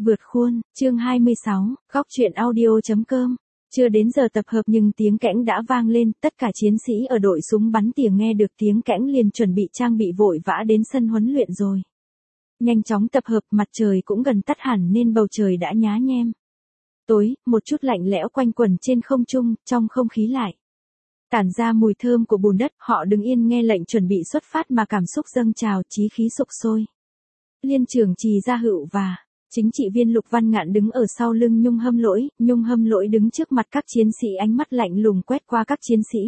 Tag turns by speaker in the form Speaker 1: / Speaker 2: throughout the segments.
Speaker 1: Vượt khuôn, chương 26, góc truyện audio.com. Chưa đến giờ tập hợp nhưng tiếng kẽng đã vang lên, tất cả chiến sĩ ở đội súng bắn tỉa nghe được tiếng kẽng liền chuẩn bị trang bị vội vã đến sân huấn luyện rồi. Nhanh chóng tập hợp, mặt trời cũng gần tắt hẳn nên bầu trời đã nhá nhem. Tối, một chút lạnh lẽo quanh quẩn trên không trung, trong không khí lại tản ra mùi thơm của bùn đất, họ đứng yên nghe lệnh chuẩn bị xuất phát mà cảm xúc dâng trào, chí khí sục sôi. Liên trưởng Trì Gia Hựu và chính trị viên Lục Văn Ngạn đứng ở sau lưng Nhung Hâm Lỗi đứng trước mặt các chiến sĩ, ánh mắt lạnh lùng quét qua các chiến sĩ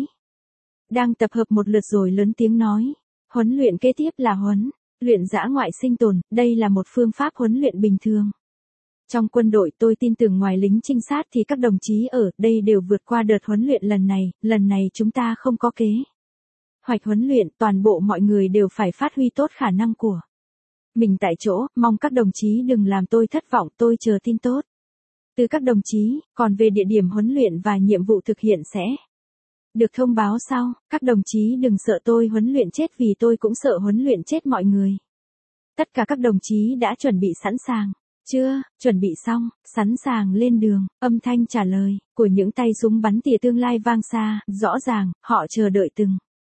Speaker 1: đang tập hợp một lượt rồi lớn tiếng nói, huấn luyện kế tiếp là huấn luyện dã ngoại sinh tồn, đây là một phương pháp huấn luyện bình thường. Trong quân đội tôi tin tưởng ngoài lính trinh sát thì các đồng chí ở đây đều vượt qua đợt huấn luyện lần này chúng ta không có kế hoạch huấn luyện, toàn bộ mọi người đều phải phát huy tốt khả năng của mình tại chỗ, mong các đồng chí đừng làm tôi thất vọng, tôi chờ tin tốt từ các đồng chí, còn về địa điểm huấn luyện và nhiệm vụ thực hiện sẽ được thông báo sau, các đồng chí đừng sợ tôi huấn luyện chết vì tôi cũng sợ huấn luyện chết mọi người. Tất cả các đồng chí đã chuẩn bị sẵn sàng. Chưa, chuẩn bị xong, sẵn sàng lên đường, âm thanh trả lời của những tay súng bắn tỉa tương lai vang xa, rõ ràng, họ chờ đợi từng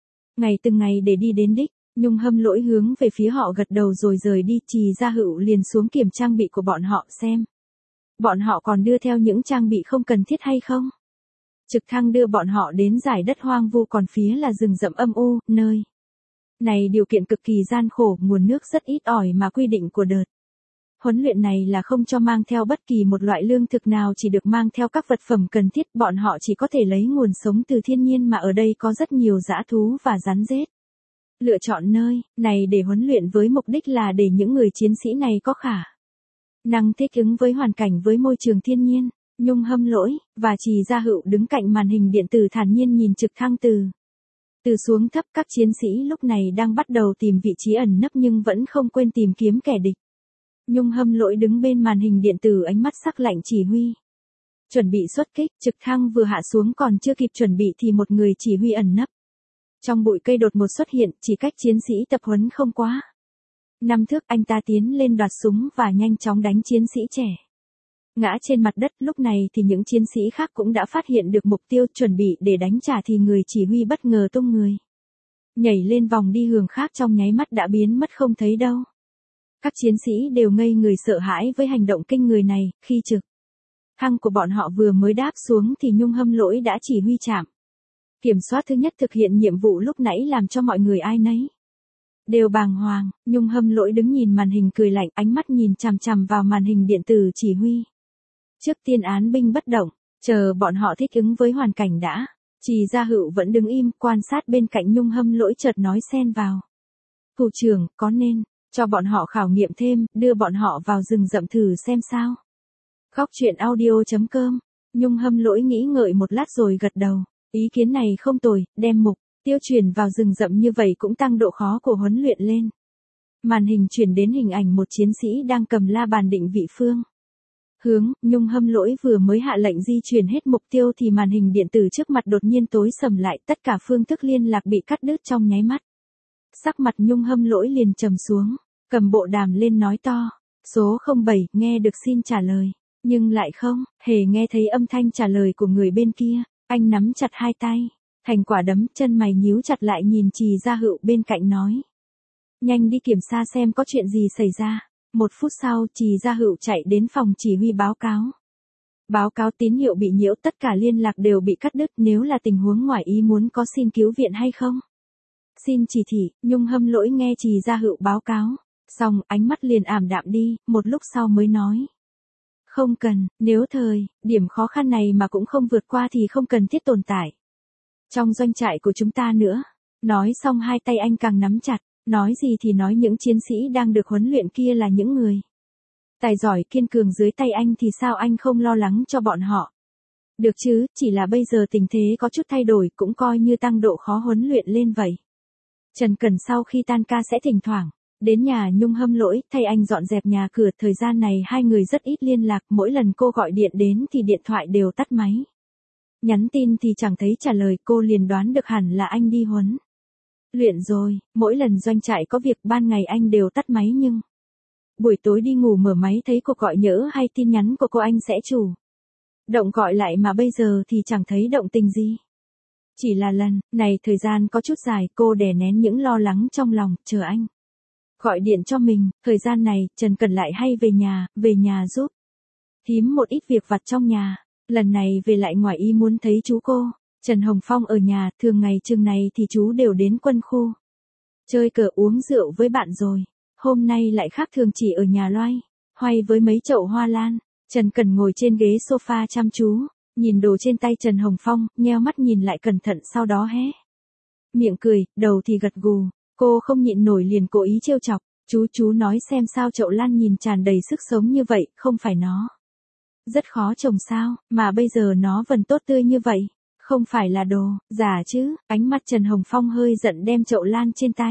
Speaker 1: ngày để đi đến đích. Nhung Hâm Lỗi hướng về phía họ gật đầu rồi rời đi, Trì Gia Hựu liền xuống kiểm trang bị của bọn họ xem. Bọn họ còn đưa theo những trang bị không cần thiết hay không? Trực thăng đưa bọn họ đến giải đất hoang vu còn phía là rừng rậm âm u, nơi này điều kiện cực kỳ gian khổ, nguồn nước rất ít ỏi mà quy định của đợt huấn luyện này là không cho mang theo bất kỳ một loại lương thực nào, chỉ được mang theo các vật phẩm cần thiết, bọn họ chỉ có thể lấy nguồn sống từ thiên nhiên mà ở đây có rất nhiều dã thú và rắn rết. Lựa chọn nơi này để huấn luyện với mục đích là để những người chiến sĩ này có khả năng thích ứng với hoàn cảnh với môi trường thiên nhiên. Nhung Hâm Lỗi và Trì Gia Hựu đứng cạnh màn hình điện tử thản nhiên nhìn trực thăng từ xuống thấp, các chiến sĩ lúc này đang bắt đầu tìm vị trí ẩn nấp nhưng vẫn không quên tìm kiếm kẻ địch. Nhung Hâm Lỗi đứng bên màn hình điện tử, ánh mắt sắc lạnh chỉ huy. Chuẩn bị xuất kích, trực thăng vừa hạ xuống còn chưa kịp chuẩn bị thì một người chỉ huy ẩn nấp trong bụi cây đột ngột xuất hiện, chỉ cách chiến sĩ tập huấn không quá 5 thước, anh ta tiến lên đoạt súng và nhanh chóng đánh chiến sĩ trẻ ngã trên mặt đất. Lúc này thì những chiến sĩ khác cũng đã phát hiện được mục tiêu, chuẩn bị để đánh trả thì người chỉ huy bất ngờ tung người nhảy lên vòng đi hướng khác, trong nháy mắt đã biến mất không thấy đâu. Các chiến sĩ đều ngây người sợ hãi với hành động kinh người này, khi trực thăng của bọn họ vừa mới đáp xuống thì Nhung Hâm Lỗi đã chỉ huy trạm kiểm soát thứ nhất thực hiện nhiệm vụ lúc nãy, làm cho mọi người ai nấy đều bàng hoàng. Nhung Hâm Lỗi đứng nhìn màn hình cười lạnh, ánh mắt nhìn chằm chằm vào màn hình điện tử chỉ huy. Trước tiên án binh bất động, chờ bọn họ thích ứng với hoàn cảnh đã. Trì Gia Hựu vẫn đứng im quan sát bên cạnh Nhung Hâm Lỗi, chợt nói xen vào. Thủ trưởng, có nên cho bọn họ khảo nghiệm thêm, đưa bọn họ vào rừng rậm thử xem sao? Góc truyện audio.com. Nhung Hâm Lỗi nghĩ ngợi một lát rồi gật đầu. Ý kiến này không tồi, đem mục tiêu chuyển vào rừng rậm như vậy cũng tăng độ khó của huấn luyện lên. Màn hình chuyển đến hình ảnh một chiến sĩ đang cầm la bàn định vị phương hướng. Nhung Hâm Lỗi vừa mới hạ lệnh di chuyển hết mục tiêu thì màn hình điện tử trước mặt đột nhiên tối sầm lại, tất cả phương thức liên lạc bị cắt đứt trong nháy mắt. Sắc mặt Nhung Hâm Lỗi liền trầm xuống, cầm bộ đàm lên nói to, số 07, nghe được xin trả lời, nhưng lại không hề nghe thấy âm thanh trả lời của người bên kia. Anh nắm chặt hai tay thành quả đấm, chân mày nhíu chặt lại nhìn Trì Gia Hựu bên cạnh nói, nhanh đi kiểm tra xem có chuyện gì xảy ra. 1 phút sau, Trì Gia Hựu chạy đến phòng chỉ huy báo cáo tín hiệu bị nhiễu, tất cả liên lạc đều bị cắt đứt, nếu là tình huống ngoài ý muốn có xin cứu viện hay không? Xin chỉ thị. Nhung Hâm Lỗi nghe Trì Gia Hựu báo cáo xong, ánh mắt liền ảm đạm đi, một lúc sau mới nói, không cần, nếu điểm khó khăn này mà cũng không vượt qua thì không cần thiết tồn tại trong doanh trại của chúng ta nữa. Nói xong hai tay anh càng nắm chặt, nói gì thì nói, những chiến sĩ đang được huấn luyện kia là những người tài giỏi kiên cường dưới tay anh thì sao anh không lo lắng cho bọn họ? Được chứ, chỉ là bây giờ tình thế có chút thay đổi, cũng coi như tăng độ khó huấn luyện lên vậy. Trần Cần sau khi tan ca sẽ thỉnh thoảng đến nhà Nhung Hâm Lỗi thay anh dọn dẹp nhà cửa, thời gian này hai người rất ít liên lạc, mỗi lần cô gọi điện đến thì điện thoại đều tắt máy. Nhắn tin thì chẳng thấy trả lời, cô liền đoán được hẳn là anh đi huấn luyện rồi, mỗi lần doanh trại có việc ban ngày anh đều tắt máy nhưng buổi tối đi ngủ mở máy thấy cuộc gọi nhỡ hay tin nhắn của cô anh sẽ chủ động gọi lại mà bây giờ thì chẳng thấy động tình gì. Chỉ là lần này thời gian có chút dài cô đè nén những lo lắng trong lòng, chờ anh gọi điện cho mình, thời gian này Trần Cẩn lại hay về nhà giúp thím một ít việc vặt trong nhà. Lần này về lại ngoài ý muốn thấy chú cô, Trần Hồng Phong ở nhà, thường ngày chừng này thì chú đều đến quân khu chơi cờ uống rượu với bạn rồi. Hôm nay lại khác thường chỉ ở nhà loay hoay với mấy chậu hoa lan. Trần Cẩn ngồi trên ghế sofa chăm chú, nhìn đồ trên tay Trần Hồng Phong, nheo mắt nhìn lại cẩn thận sau đó hé miệng cười, đầu thì gật gù. Cô không nhịn nổi liền cố ý trêu chọc, chú nói xem sao chậu lan nhìn tràn đầy sức sống như vậy, không phải nó rất khó trồng sao, mà bây giờ nó vẫn tốt tươi như vậy, không phải là đồ giả chứ. Ánh mắt Trần Hồng Phong hơi giận đem chậu lan trên tay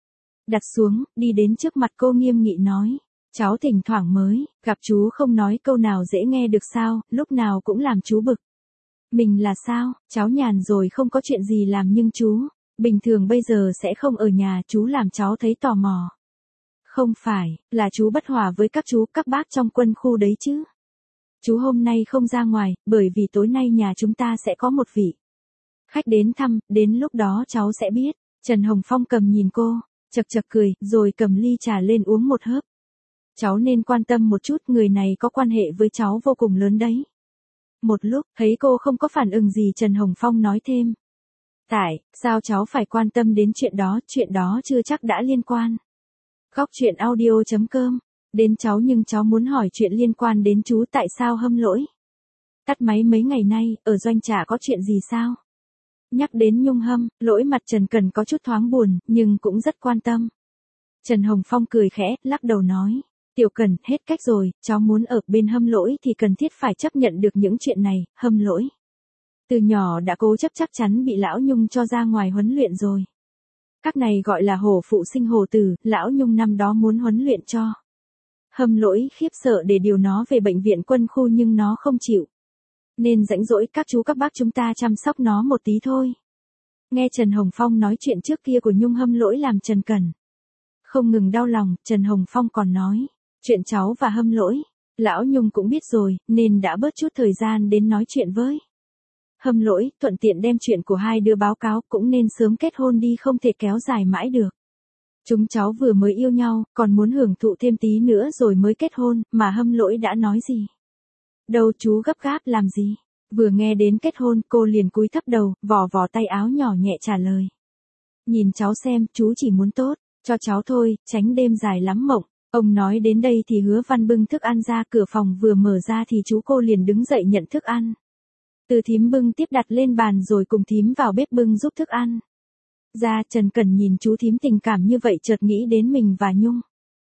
Speaker 1: đặt xuống, đi đến trước mặt cô nghiêm nghị nói, cháu thỉnh thoảng mới gặp chú không nói câu nào dễ nghe được sao, lúc nào cũng làm chú bực. Mình là sao, cháu nhàn rồi không có chuyện gì làm nhưng chú, bình thường bây giờ sẽ không ở nhà, chú làm cháu thấy tò mò. Không phải, là chú bất hòa với các chú các bác trong quân khu đấy chứ. Chú hôm nay không ra ngoài, bởi vì tối nay nhà chúng ta sẽ có một vị khách đến thăm, đến lúc đó cháu sẽ biết. Trần Hồng Phong cầm nhìn cô, chật chật cười, rồi cầm ly trà lên uống một hớp. Cháu nên quan tâm một chút, người này có quan hệ với cháu vô cùng lớn đấy. Một lúc, thấy cô không có phản ứng gì Trần Hồng Phong nói thêm. Tại, sao cháu phải quan tâm đến chuyện đó chưa chắc đã liên quan. Góc chuyện audio.com, đến cháu nhưng cháu muốn hỏi chuyện liên quan đến chú tại sao Hâm Lỗi tắt máy mấy ngày nay, ở doanh chả có chuyện gì sao? Nhắc đến Nhung Hâm, Lỗi mặt Trần Cẩn có chút thoáng buồn, nhưng cũng rất quan tâm. Trần Hồng Phong cười khẽ, lắc đầu nói, Tiểu Cẩn, hết cách rồi, cháu muốn ở bên Hâm Lỗi thì cần thiết phải chấp nhận được những chuyện này. Hâm Lỗi từ nhỏ đã cố chấp chắc chắn bị Lão Nhung cho ra ngoài huấn luyện rồi. Các này gọi là hổ phụ sinh hổ tử, Lão Nhung năm đó muốn huấn luyện cho Hâm Lỗi khiếp sợ để điều nó về bệnh viện quân khu nhưng nó không chịu. Nên rãnh rỗi các chú các bác chúng ta chăm sóc nó một tí thôi. Nghe Trần Hồng Phong nói chuyện trước kia của Nhung Hâm Lỗi làm Trần Cẩn không ngừng đau lòng. Trần Hồng Phong còn nói, chuyện cháu và Hâm Lỗi, Lão Nhung cũng biết rồi, nên đã bớt chút thời gian đến nói chuyện với Hâm Lỗi, thuận tiện đem chuyện của hai đứa báo cáo, cũng nên sớm kết hôn đi, không thể kéo dài mãi được. Chúng cháu vừa mới yêu nhau, còn muốn hưởng thụ thêm tí nữa rồi mới kết hôn, mà Hâm Lỗi đã nói gì? Đâu chú gấp gáp làm gì? Vừa nghe đến kết hôn, cô liền cúi thấp đầu, vò vò tay áo nhỏ nhẹ trả lời. Nhìn cháu xem, chú chỉ muốn tốt cho cháu thôi, tránh đêm dài lắm mộng. Ông nói đến đây thì Hứa Văn bưng thức ăn ra, cửa phòng vừa mở ra thì chú cô liền đứng dậy nhận thức ăn. Từ thím bưng tiếp đặt lên bàn rồi cùng thím vào bếp bưng giúp thức ăn. Ra Trần Cẩn nhìn chú thím tình cảm như vậy chợt nghĩ đến mình và Nhung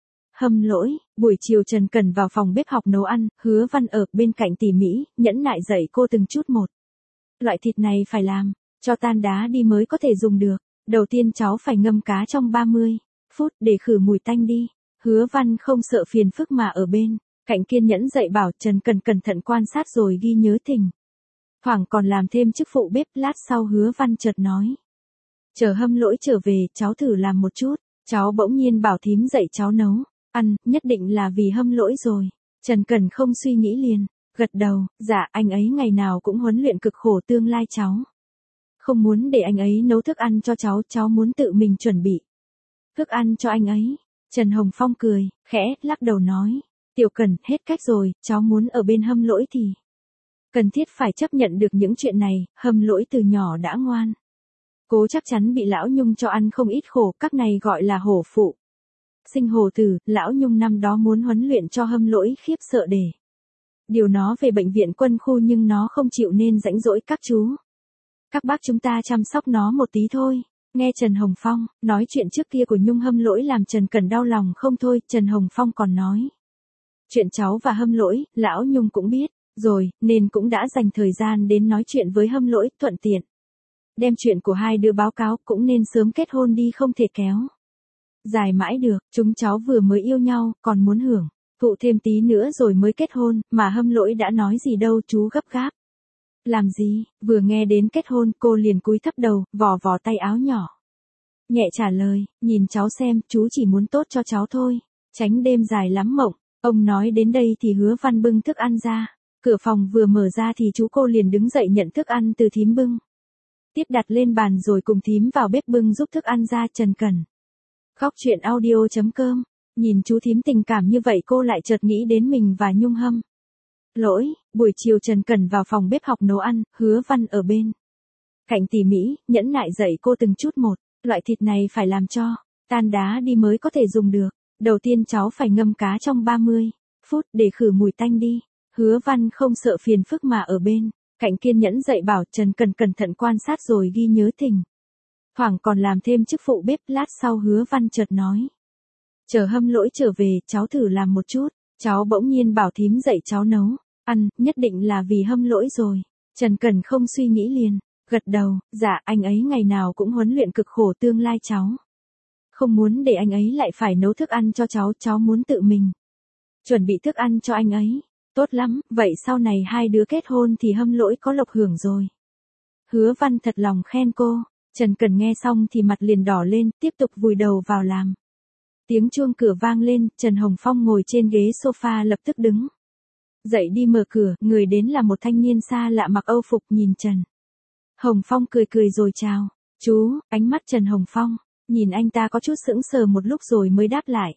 Speaker 1: Hâm Lỗi. Buổi chiều Trần Cẩn vào phòng bếp học nấu ăn, Hứa Văn ở bên cạnh tỉ mỉ, nhẫn nại dạy cô từng chút một. Loại thịt này phải làm cho tan đá đi mới có thể dùng được. Đầu tiên cháu phải ngâm cá trong 30 phút để khử mùi tanh đi. Hứa Văn không sợ phiền phức mà ở bên cạnh kiên nhẫn dạy bảo. Trần Cẩn cẩn thận quan sát rồi ghi nhớ thỉnh thoảng còn làm thêm chức phụ bếp. Lát sau Hứa Văn chợt nói, chờ Hâm Lỗi trở về, cháu thử làm một chút. Cháu bỗng nhiên bảo thím dạy cháu nấu ăn, nhất định là vì Hâm Lỗi rồi. Trần Cẩn không suy nghĩ liền gật đầu, dạ, anh ấy ngày nào cũng huấn luyện cực khổ, tương lai cháu không muốn để anh ấy nấu thức ăn cho cháu muốn tự mình chuẩn bị thức ăn cho anh ấy. Trần Hồng Phong cười khẽ, lắc đầu nói, Tiểu Cẩn, hết cách rồi, cháu muốn ở bên Hâm Lỗi thì cần thiết phải chấp nhận được những chuyện này. Hâm Lỗi từ nhỏ đã ngoan cố, chắc chắn bị Lão Nhung cho ăn không ít khổ, các này gọi là hổ phụ sinh hổ tử. Lão Nhung năm đó muốn huấn luyện cho Hâm Lỗi khiếp sợ để điều nó về bệnh viện quân khu nhưng nó không chịu, nên rãnh rỗi các chú các bác chúng ta chăm sóc nó một tí thôi. Nghe Trần Hồng Phong nói chuyện trước kia của Nhung Hâm Lỗi làm Trần Cẩn đau lòng không thôi. Trần Hồng Phong còn nói, chuyện cháu và Hâm Lỗi, Lão Nhung cũng biết rồi, nên cũng đã dành thời gian đến nói chuyện với Hâm Lỗi, thuận tiện đem chuyện của hai đứa báo cáo, cũng nên sớm kết hôn đi, không thể kéo dài mãi được. Chúng cháu vừa mới yêu nhau, còn muốn hưởng thụ thêm tí nữa rồi mới kết hôn, mà Hâm Lỗi đã nói gì đâu chú gấp gáp làm gì? Vừa nghe đến kết hôn, cô liền cúi thấp đầu, vò vò tay áo nhỏ nhẹ trả lời, nhìn cháu xem, chú chỉ muốn tốt cho cháu thôi. Tránh đêm dài lắm mộng. Ông nói đến đây thì Hứa Văn bưng thức ăn ra. Cửa phòng vừa mở ra thì chú cô liền đứng dậy nhận thức ăn từ thím bưng. Tiếp đặt lên bàn rồi cùng thím vào bếp bưng giúp thức ăn ra. Trần Cẩn. Khóc chuyện audio.com. Nhìn chú thím tình cảm như vậy cô lại chợt nghĩ đến mình và Nhung Hâm. Lỗi, buổi chiều Trần Cẩn vào phòng bếp học nấu ăn, Hứa Văn ở bên cạnh tỉ mỉ, nhẫn nại dạy cô từng chút một, loại thịt này phải làm cho tan đá đi mới có thể dùng được. Đầu tiên cháu phải ngâm cá trong 30 phút để khử mùi tanh đi. Hứa Văn không sợ phiền phức mà ở bên cạnh kiên nhẫn dạy bảo. Trần Cẩn cẩn thận quan sát rồi ghi nhớ thỉnh thoảng còn làm thêm chức phụ bếp. Lát sau Hứa Văn chợt nói. Chờ Hâm Lỗi trở về, cháu thử làm một chút. Cháu bỗng nhiên bảo thím dạy cháu nấu ăn, nhất định là vì Hâm Lỗi rồi. Trần Cẩn không suy nghĩ liền, gật đầu, dạ anh ấy ngày nào cũng huấn luyện cực khổ tương lai cháu. Không muốn để anh ấy lại phải nấu thức ăn cho cháu muốn tự mình chuẩn bị thức ăn cho anh ấy. Tốt lắm, vậy sau này hai đứa kết hôn thì Hâm Lỗi có lộc hưởng rồi. Hứa Văn thật lòng khen cô. Trần Cẩn nghe xong thì mặt liền đỏ lên, tiếp tục vùi đầu vào làm. Tiếng chuông cửa vang lên, Trần Hồng Phong ngồi trên ghế sofa lập tức đứng dậy đi mở cửa. Người đến là một thanh niên xa lạ mặc Âu phục. Nhìn Trần Hồng Phong cười cười rồi chào. Chú. Ánh mắt Trần Hồng Phong nhìn anh ta có chút sững sờ một lúc rồi mới đáp lại.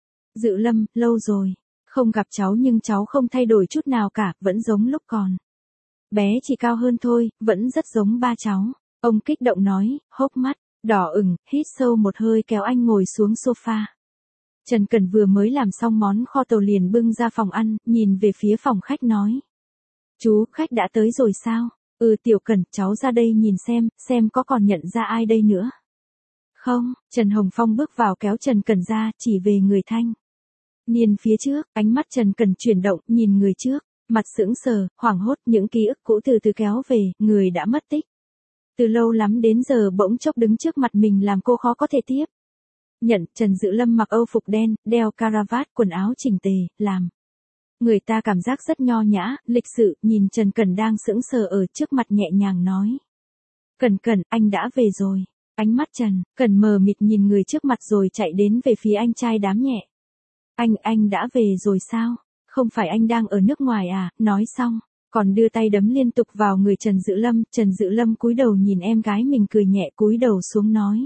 Speaker 1: Dự Lâm, lâu rồi không gặp cháu nhưng cháu không thay đổi chút nào cả, vẫn giống lúc còn bé, chỉ cao hơn thôi, vẫn rất giống ba cháu. Ông kích động nói, hốc mắt đỏ ửng, hít sâu một hơi kéo anh ngồi xuống sofa. Trần Cẩn vừa mới làm xong món kho tàu liền bưng ra phòng ăn, nhìn về phía phòng khách nói. Chú, khách đã tới rồi sao? Tiểu Cẩn, cháu ra đây nhìn xem có còn nhận ra ai đây nữa. Không. Trần Hồng Phong bước vào kéo Trần Cẩn ra, chỉ về người thanh niên phía trước. Ánh mắt Trần Cẩn chuyển động, nhìn người trước, mặt sững sờ, hoảng hốt. Những ký ức cũ từ từ kéo về, người đã mất tích từ lâu lắm đến giờ bỗng chốc đứng trước mặt mình làm cô khó có thể tiếp nhận. Trần Dự Lâm mặc Âu phục đen, đeo caravat, quần áo chỉnh tề, làm người ta cảm giác rất nho nhã, lịch sự. Nhìn Trần Cẩn đang sững sờ ở trước mặt nhẹ nhàng nói. Cẩn, anh đã về rồi. Ánh mắt Trần Cẩn mờ mịt nhìn người trước mặt rồi chạy đến về phía anh trai đám nhẹ. Anh đã về rồi sao? Không phải anh đang ở nước ngoài à? Nói xong, còn đưa tay đấm liên tục vào người Trần Dự Lâm. Trần Dự Lâm cúi đầu nhìn em gái mình cười nhẹ cúi đầu xuống nói.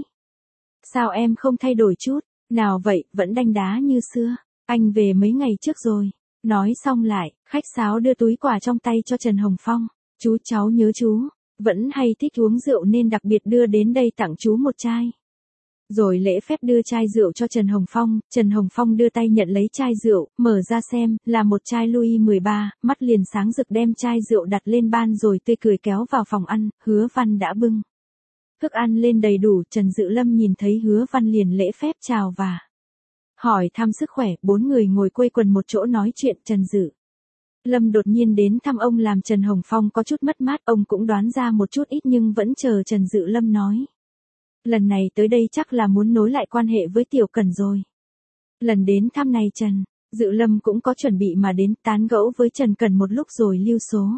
Speaker 1: Sao em không thay đổi chút nào vậy, vẫn đanh đá như xưa. Anh về mấy ngày trước rồi. Nói xong lại, khách sáo đưa túi quà trong tay cho Trần Hồng Phong. Chú, cháu nhớ chú vẫn hay thích uống rượu nên đặc biệt đưa đến đây tặng chú một chai. Rồi lễ phép đưa chai rượu cho Trần Hồng Phong. Trần Hồng Phong đưa tay nhận lấy chai rượu, mở ra xem, là một chai Louis 13, mắt liền sáng rực đem chai rượu đặt lên ban rồi tươi cười kéo vào phòng ăn. Hứa Văn đã bưng thức ăn lên đầy đủ. Trần Dự Lâm nhìn thấy Hứa Văn liền lễ phép chào và hỏi thăm sức khỏe. Bốn người ngồi quây quần một chỗ nói chuyện. Trần Dự Lâm đột nhiên đến thăm ông làm Trần Hồng Phong có chút mất mát. Ông cũng đoán ra một chút ít nhưng vẫn chờ Trần Dự Lâm nói. Lần này tới đây chắc là muốn nối lại quan hệ với Tiểu Cẩn rồi. Lần đến thăm này Trần Dự Lâm cũng có chuẩn bị mà đến, tán gẫu với Trần Cẩn một lúc rồi lưu số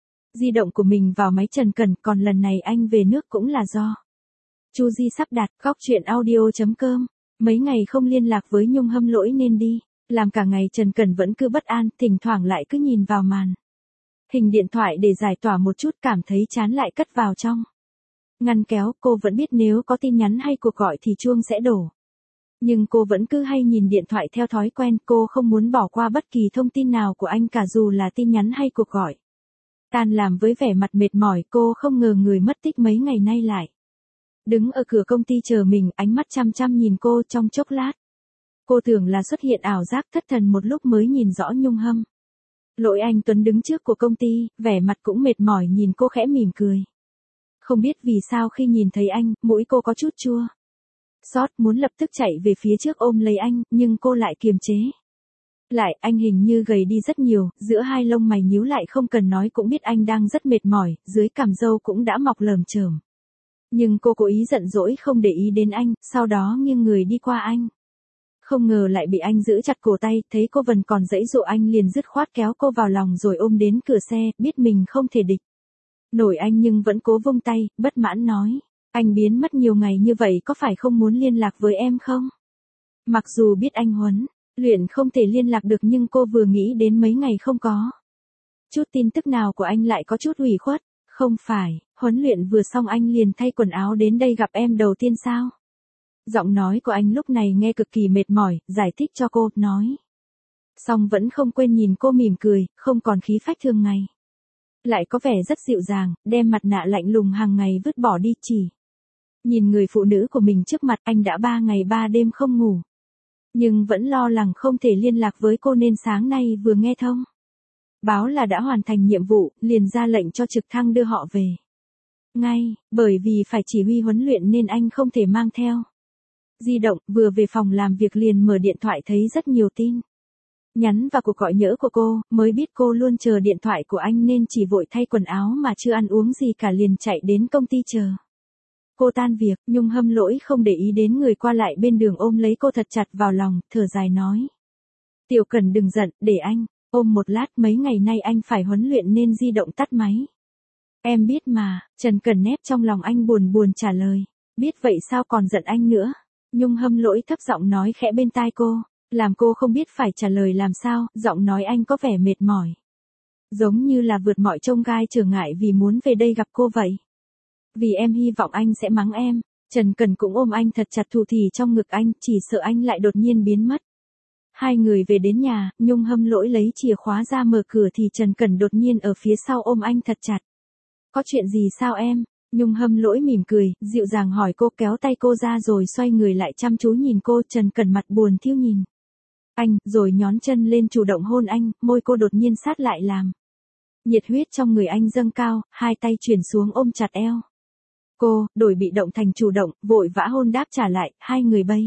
Speaker 1: di động của mình vào máy Trần Cẩn. Còn lần này anh về nước cũng là do Chu Di sắp đặt. Khóc chuyện audio.com. Mấy ngày không liên lạc với Nhung Hâm Lỗi nên đi làm cả ngày. Trần Cẩn vẫn cứ bất an, thỉnh thoảng lại cứ nhìn vào màn hình điện thoại để giải tỏa một chút, cảm thấy chán lại cất vào trong ngăn kéo. Cô vẫn biết nếu có tin nhắn hay cuộc gọi thì chuông sẽ đổ. Nhưng cô vẫn cứ hay nhìn điện thoại theo thói quen. Cô không muốn bỏ qua bất kỳ thông tin nào của anh cả dù là tin nhắn hay cuộc gọi. Tan làm với vẻ mặt mệt mỏi, cô không ngờ người mất tích mấy ngày nay lại đứng ở cửa công ty chờ mình, ánh mắt chăm chăm nhìn cô. Trong chốc lát, cô tưởng là xuất hiện ảo giác, thất thần một lúc mới nhìn rõ Nhung Hâm Lỗi anh Tuấn đứng trước của công ty, vẻ mặt cũng mệt mỏi nhìn cô khẽ mỉm cười. Không biết vì sao khi nhìn thấy anh, mũi cô có chút chua xót, muốn lập tức chạy về phía trước ôm lấy anh, nhưng cô lại kiềm chế lại. Anh hình như gầy đi rất nhiều, giữa hai lông mày nhíu lại, không cần nói cũng biết anh đang rất mệt mỏi, dưới cằm râu cũng đã mọc lởm chởm. Nhưng cô cố ý giận dỗi không để ý đến anh, sau đó nghiêng người đi qua anh. Không ngờ lại bị anh giữ chặt cổ tay, thấy cô vẫn còn giãy giụa anh liền dứt khoát kéo cô vào lòng rồi ôm đến cửa xe, biết mình không thể địch nổi anh nhưng vẫn cố vung tay, bất mãn nói. Anh biến mất nhiều ngày như vậy có phải không muốn liên lạc với em không? Mặc dù biết anh huấn Luyện không thể liên lạc được nhưng cô vừa nghĩ đến mấy ngày không có chút tin tức nào của anh lại có chút ủy khuất. Không phải, huấn luyện vừa xong anh liền thay quần áo đến đây gặp em đầu tiên sao? Giọng nói của anh lúc này nghe cực kỳ mệt mỏi, giải thích cho cô, nói. Xong vẫn không quên nhìn cô mỉm cười, không còn khí phách thường ngày. Lại có vẻ rất dịu dàng, đem mặt nạ lạnh lùng hàng ngày vứt bỏ đi chỉ. Nhìn người phụ nữ của mình trước mặt anh đã 3 ngày 3 đêm không ngủ. Nhưng vẫn lo lắng không thể liên lạc với cô nên sáng nay vừa nghe thông báo là đã hoàn thành nhiệm vụ, liền ra lệnh cho trực thăng đưa họ về. Ngay, bởi vì phải chỉ huy huấn luyện nên anh không thể mang theo di động, vừa về phòng làm việc liền mở điện thoại thấy rất nhiều tin nhắn và cuộc gọi nhỡ của cô, mới biết cô luôn chờ điện thoại của anh nên chỉ vội thay quần áo mà chưa ăn uống gì cả liền chạy đến công ty chờ. Cô tan việc, Nhung hâm lỗi không để ý đến người qua lại bên đường ôm lấy cô thật chặt vào lòng, thở dài nói. Tiểu Cần đừng giận, để anh ôm một lát, mấy ngày nay anh phải huấn luyện nên di động tắt máy. Em biết mà, Trần Cần nép trong lòng anh buồn buồn trả lời. Biết vậy sao còn giận anh nữa? Nhung hâm lỗi thấp giọng nói khẽ bên tai cô, làm cô không biết phải trả lời làm sao, giọng nói anh có vẻ mệt mỏi. Giống như là vượt mọi chông gai trở ngại vì muốn về đây gặp cô vậy. Vì em hy vọng anh sẽ mắng em. Trần Cần cũng ôm anh thật chặt thủ thỉ trong ngực anh, chỉ sợ anh lại đột nhiên biến mất. Hai người về đến nhà, Nhung hâm lỗi lấy chìa khóa ra mở cửa thì Trần Cần đột nhiên ở phía sau ôm anh thật chặt. Có chuyện gì sao em? Nhung hâm lỗi mỉm cười, dịu dàng hỏi cô, kéo tay cô ra rồi xoay người lại chăm chú nhìn cô. Trần Cần mặt buồn thiêu nhìn anh, rồi nhón chân lên chủ động hôn anh, môi cô đột nhiên sát lại làm nhiệt huyết trong người anh dâng cao, hai tay chuyển xuống ôm chặt eo cô, đổi bị động thành chủ động, vội vã hôn đáp trả lại, hai người bây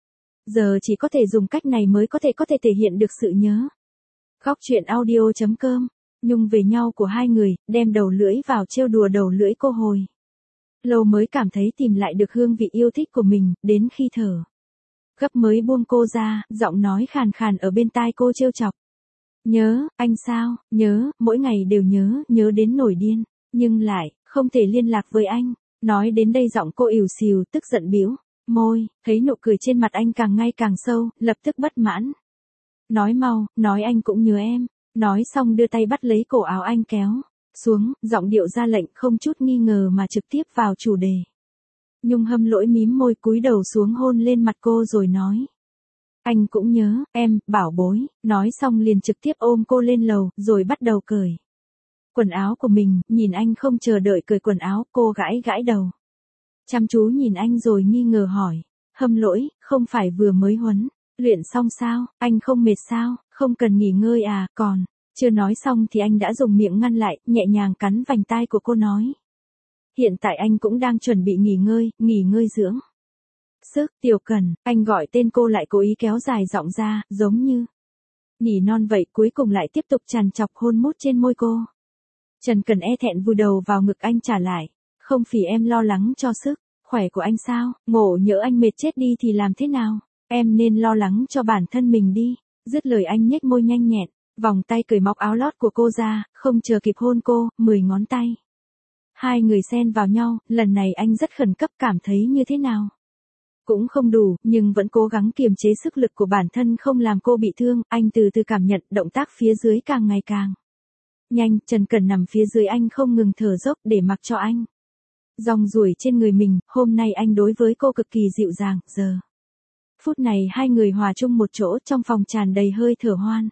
Speaker 1: giờ chỉ có thể dùng cách này mới có thể thể hiện được sự nhớ. Góc truyện audio.com, Nhung về nhau của hai người, đem đầu lưỡi vào trêu đùa đầu lưỡi cô hồi lâu mới cảm thấy tìm lại được hương vị yêu thích của mình, đến khi thở gấp mới buông cô ra, giọng nói khàn khàn ở bên tai cô trêu chọc. Nhớ, anh sao, nhớ, mỗi ngày đều nhớ, nhớ đến nổi điên, nhưng lại không thể liên lạc với anh. Nói đến đây giọng cô ỉu xìu, tức giận bĩu môi, thấy nụ cười trên mặt anh càng ngày càng sâu, lập tức bất mãn. Nói mau, nói anh cũng nhớ em. Nói xong đưa tay bắt lấy cổ áo anh kéo xuống, giọng điệu ra lệnh không chút nghi ngờ mà trực tiếp vào chủ đề. Nhung hâm lỗi mím môi cúi đầu xuống hôn lên mặt cô rồi nói. Anh cũng nhớ, em, bảo bối. Nói xong liền trực tiếp ôm cô lên lầu, rồi bắt đầu cởi quần áo của mình, nhìn anh không chờ đợi cởi quần áo, cô gãi gãi đầu. Chăm chú nhìn anh rồi nghi ngờ hỏi. Hâm lỗi, không phải vừa mới huấn luyện xong sao, anh không mệt sao, không cần nghỉ ngơi à, còn. Chưa nói xong thì anh đã dùng miệng ngăn lại, nhẹ nhàng cắn vành tai của cô nói. Hiện tại anh cũng đang chuẩn bị nghỉ ngơi dưỡng sức. Tiểu Cần, anh gọi tên cô lại cố ý kéo dài giọng ra, giống như nỉ non vậy, cuối cùng lại tiếp tục trằn trọc hôn mút trên môi cô. Trần Cần e thẹn vùi đầu vào ngực anh trả lại. Không phỉ em lo lắng cho sức khỏe của anh sao, ngộ nhỡ anh mệt chết đi thì làm thế nào, em nên lo lắng cho bản thân mình đi. Dứt lời anh nhếch môi nhanh nhẹn, vòng tay cởi móc áo lót của cô ra, không chờ kịp hôn cô, 10 ngón tay. Hai người xen vào nhau, lần này anh rất khẩn cấp, cảm thấy như thế nào cũng không đủ, nhưng vẫn cố gắng kiềm chế sức lực của bản thân không làm cô bị thương. Anh từ từ cảm nhận động tác phía dưới càng ngày càng nhanh. Trần Cần nằm phía dưới anh không ngừng thở dốc để mặc cho anh rong ruổi trên người mình. Hôm nay anh đối với cô cực kỳ dịu dàng. Giờ phút này hai người hòa chung một chỗ, trong phòng tràn đầy hơi thở hoan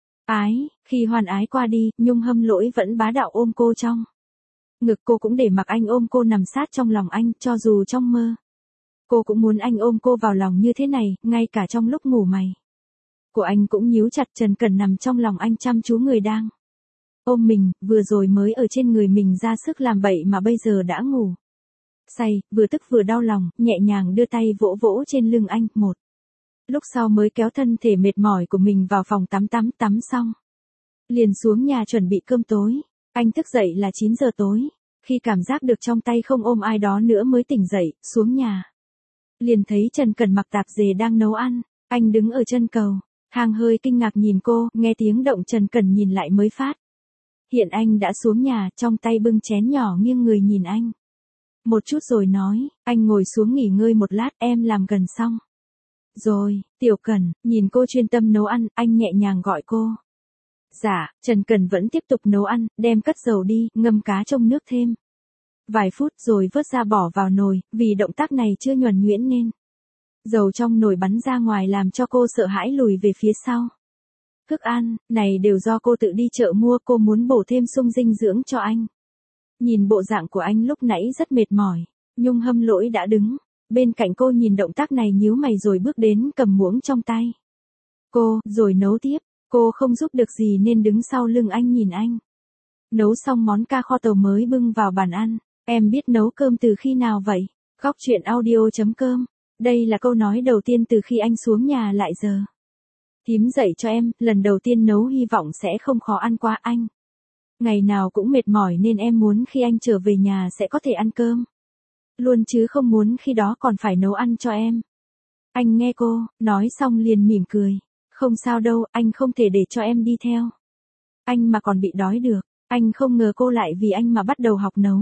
Speaker 1: ái. Khi hoan ái qua đi, Nhung hâm lỗi vẫn bá đạo ôm cô trong ngực, cô cũng để mặc anh ôm cô nằm sát trong lòng anh. Cho dù trong mơ cô cũng muốn anh ôm cô vào lòng như thế này, ngay cả trong lúc ngủ mày của anh cũng nhíu chặt. Trần Cần nằm trong lòng anh chăm chú người đang ôm mình, vừa rồi mới ở trên người mình ra sức làm bậy mà bây giờ đã ngủ say, vừa tức vừa đau lòng, nhẹ nhàng đưa tay vỗ vỗ trên lưng anh. Một lúc sau mới kéo thân thể mệt mỏi của mình vào phòng tắm xong liền xuống nhà chuẩn bị cơm tối. Anh thức dậy là 9 giờ tối, khi cảm giác được trong tay không ôm ai đó nữa mới tỉnh dậy, xuống nhà liền thấy Trần Cần mặc tạp dề đang nấu ăn. Anh đứng ở chân cầu thang hơi kinh ngạc nhìn cô, nghe tiếng động Trần Cần nhìn lại mới phát hiện anh đã xuống nhà, trong tay bưng chén nhỏ, nghiêng người nhìn anh một chút rồi nói. Anh ngồi xuống nghỉ ngơi một lát, em làm gần xong Rồi, Tiểu Cẩn, nhìn cô chuyên tâm nấu ăn, anh nhẹ nhàng gọi cô. Dạ, Trần Cẩn vẫn tiếp tục nấu ăn, đem cất dầu đi, ngâm cá trong nước thêm. Vài phút rồi vớt ra bỏ vào nồi, vì động tác này chưa nhuần nhuyễn nên dầu trong nồi bắn ra ngoài làm cho cô sợ hãi lùi về phía sau. Thức ăn, này đều do cô tự đi chợ mua, cô muốn bổ thêm sung dinh dưỡng cho anh. Nhìn bộ dạng của anh lúc nãy rất mệt mỏi, Nhung Hâm Lỗi đã đứng bên cạnh cô nhìn động tác này nhíu mày rồi bước đến cầm muỗng trong tay. Cô, rồi nấu tiếp, cô không giúp được gì nên đứng sau lưng anh nhìn anh. Nấu xong món cá kho tàu mới bưng vào bàn ăn, em biết nấu cơm từ khi nào vậy? Góc chuyện audio.com. Đây là câu nói đầu tiên từ khi anh xuống nhà lại giờ. Thím dạy cho em, lần đầu tiên nấu hy vọng sẽ không khó ăn quá anh. Ngày nào cũng mệt mỏi nên em muốn khi anh trở về nhà sẽ có thể ăn cơm luôn chứ không muốn khi đó còn phải nấu ăn cho em. Anh nghe cô, nói xong liền mỉm cười. Không sao đâu, anh không thể để cho em đi theo. Anh mà còn bị đói được, anh không ngờ cô lại vì anh mà bắt đầu học nấu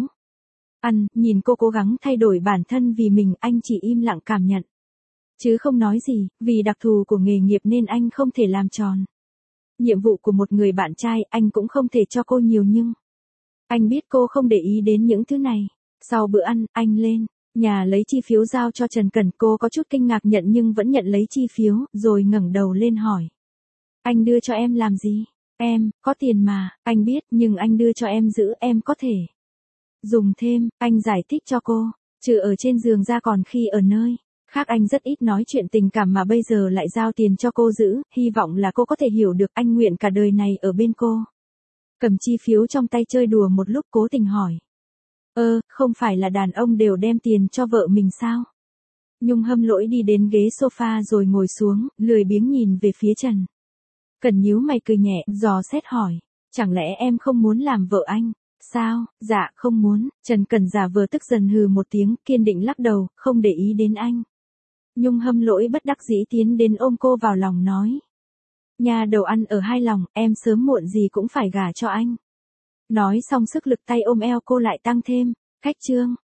Speaker 1: ăn, nhìn cô cố gắng thay đổi bản thân vì mình, anh chỉ im lặng cảm nhận. Chứ không nói gì, vì đặc thù của nghề nghiệp nên anh không thể làm tròn nhiệm vụ của một người bạn trai, anh cũng không thể cho cô nhiều nhưng anh biết cô không để ý đến những thứ này. Sau bữa ăn, anh lên nhà lấy chi phiếu giao cho Trần Cẩn, cô có chút kinh ngạc nhận nhưng vẫn nhận lấy chi phiếu, rồi ngẩng đầu lên hỏi. Anh đưa cho em làm gì? Em, có tiền mà, anh biết, nhưng anh đưa cho em giữ, em có thể dùng thêm, anh giải thích cho cô, trừ ở trên giường ra còn khi ở nơi khác anh rất ít nói chuyện tình cảm mà bây giờ lại giao tiền cho cô giữ, hy vọng là cô có thể hiểu được, anh nguyện cả đời này ở bên cô. Cầm chi phiếu trong tay chơi đùa một lúc cố tình hỏi. Không phải là đàn ông đều đem tiền cho vợ mình sao? Nhung Hâm Lỗi đi đến ghế sofa rồi ngồi xuống, lười biếng nhìn về phía Trần Cẩn, nhíu mày cười nhẹ, dò xét hỏi. Chẳng lẽ em không muốn làm vợ anh? Sao? Dạ, không muốn. Trần Cẩn giả vờ tức giận hừ một tiếng, kiên định lắc đầu, không để ý đến anh. Nhung Hâm Lỗi bất đắc dĩ tiến đến ôm cô vào lòng nói. Nhà đầu ăn ở hai lòng, em sớm muộn gì cũng phải gả cho anh. Nói xong sức lực tay ôm eo cô lại tăng thêm. Khách trương,